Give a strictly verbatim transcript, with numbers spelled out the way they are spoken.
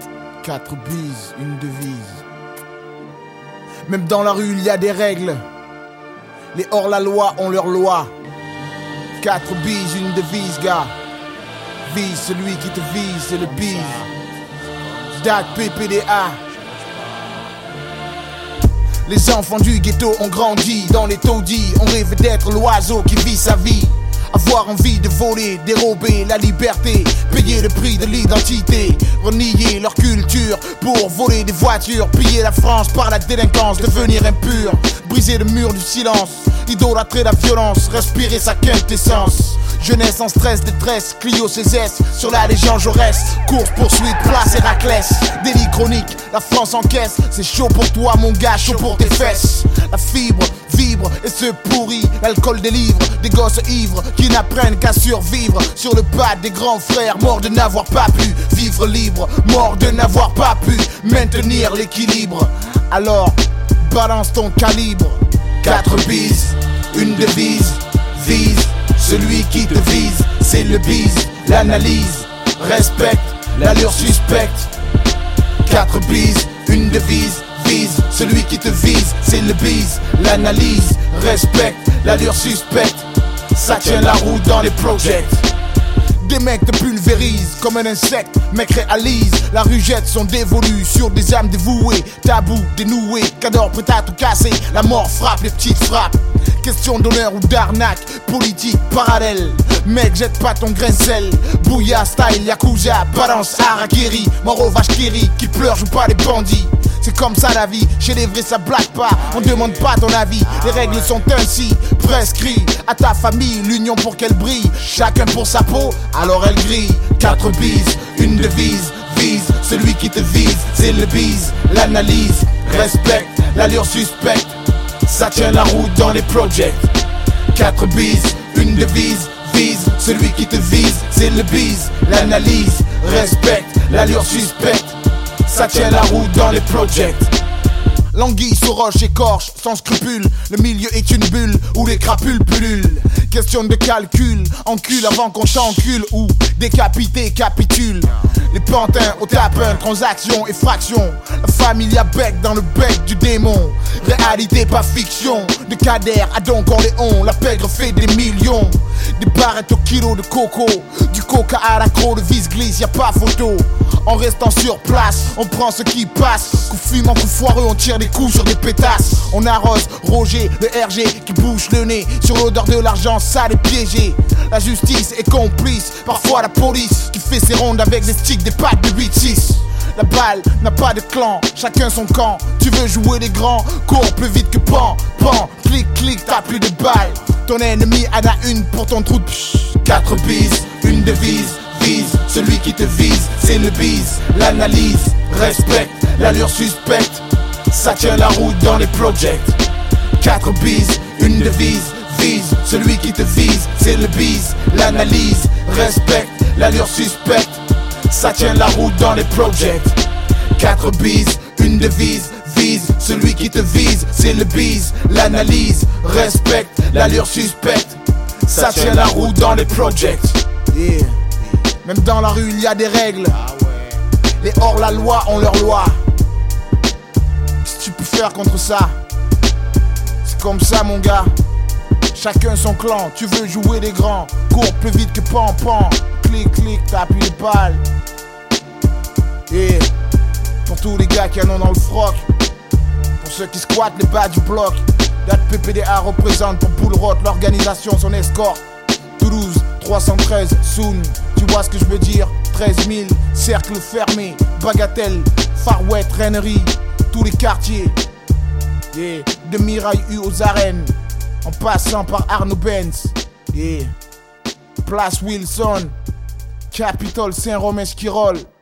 Quatre bises, une devise. Même dans la rue, il y a des règles. Les hors-la-loi ont leur loi. Quatre bises, une devise, gars. Vise celui qui te vise, c'est le bise. D A C, P P D A. Les enfants du ghetto ont grandi dans les taudis. On rêve d'être l'oiseau qui vit sa vie. Avoir envie de voler, dérober la liberté, payer le prix de l'identité, renier leur culture pour voler des voitures, piller la France par la délinquance, devenir impur, briser le mur du silence, idolâtrer la violence, respirer sa quintessence. Jeunesse en stress, détresse, Clio C S S, sur la Légion Jaurès, course, poursuite, place Héraclès, délit chronique, la France encaisse, c'est chaud pour toi mon gars, chaud pour tes fesses. La fibre vibre et se pourrit, l'alcool délivre des gosses ivres qui n'apprennent qu'à survivre sur le pas des grands frères, morts de n'avoir pas pu vivre libre, morts de n'avoir pas pu maintenir l'équilibre. Alors, balance ton calibre. Quatre bises, une devise, vise celui qui te vise, c'est le bise. L'analyse, respecte l'allure suspecte. Quatre bises, une devise, vise celui qui te vise, c'est le bise. L'analyse, respecte l'allure suspecte. Ça tient la route dans les projects. Des mecs te pulvérisent comme un insecte, mecs réalisent. La rue jette son dévolu sur des âmes dévouées. Tabou, dénoué, cador prêt à tout casser. La mort frappe, les petites frappes. Question d'honneur ou d'arnaque, politique parallèle. Mec, jette pas ton grain de sel. Bouya style, Yakuza, balance, harakiri. Mort aux vaches kiri, qui pleurent, joue pas les bandits. C'est comme ça la vie, chez les vrais ça blague pas. On demande pas ton avis, les règles sont ainsi prescrits. À ta famille, l'union pour qu'elle brille. Chacun pour sa peau, alors elle grille. Quatre bises, une devise, vise celui qui te vise, c'est le bise. L'analyse, respecte l'allure suspecte. Ça tient la route dans les projects. Quatre bises, une devise, vise celui qui te vise, c'est le bise. L'analyse, respecte l'allure suspecte. Ça tient la route dans les projects. L'anguille sous roche écorche, sans scrupule. Le milieu est une bulle où les crapules pullulent. Question de calcul, encule avant qu'on t'encule. Ou décapité capitule. Les pantins au tapin, transaction et fraction. La famille à bec dans le bec du démon. Réalité pas fiction. De Kader à Don Corleone, la pègre fait des millions. Des barrettes au kilo de coco. Du coca à la croix de vis-glisse, y'a pas photo. En restant sur place, on prend ce qui passe. Coup fumant, coup foireux, on tire des coups sur des pétasses. On arrose Roger, le R G qui bouche le nez sur l'odeur de l'argent sale et piégé. La justice est complice, parfois la police qui fait ses rondes avec des sticks, des packs de huit six. La balle n'a pas de clan, chacun son camp. Tu veux jouer les grands, cours plus vite que pan, pan. Clic, clic, t'as plus de balles. Ton ennemi en a une pour ton trou de psh. Quatre bises, une devise, vise celui qui te vise, c'est le bise. L'analyse, respecte l'allure suspecte. Ça tient la route dans les projects. Quatre bises, une devise, vise celui qui te vise, c'est le bise. L'analyse, respecte l'allure suspecte. Ça tient la route dans les projects. Quatre bises, une devise, vise celui qui te vise, c'est le bise. L'analyse, respecte l'allure suspecte. Ça tient la route dans les projects. Yeah. Même dans la rue il y a des règles. Les hors-la-loi ont leur loi. Qu'est-ce que tu peux faire contre ça? C'est comme ça mon gars. Chacun son clan, tu veux jouer des grands. Cours plus vite que pan pan. Clic clic, t'appuies les balles. Et pour tous les gars qui en ont dans le froc. Pour ceux qui squattent les bas du bloc. D A C, P P D A représente pour Poulrot, l'organisation, son escorte. Toulouse, trois cent treize, Soun. Tu vois ce que je veux dire? treize mille, cercle fermé. Bagatelle, Far West, Rennery. Tous les quartiers. Yeah. De Mirail U aux arènes. En passant par Arnaud Benz. Yeah. Place Wilson. Capitole Saint-Romain-Esquirol.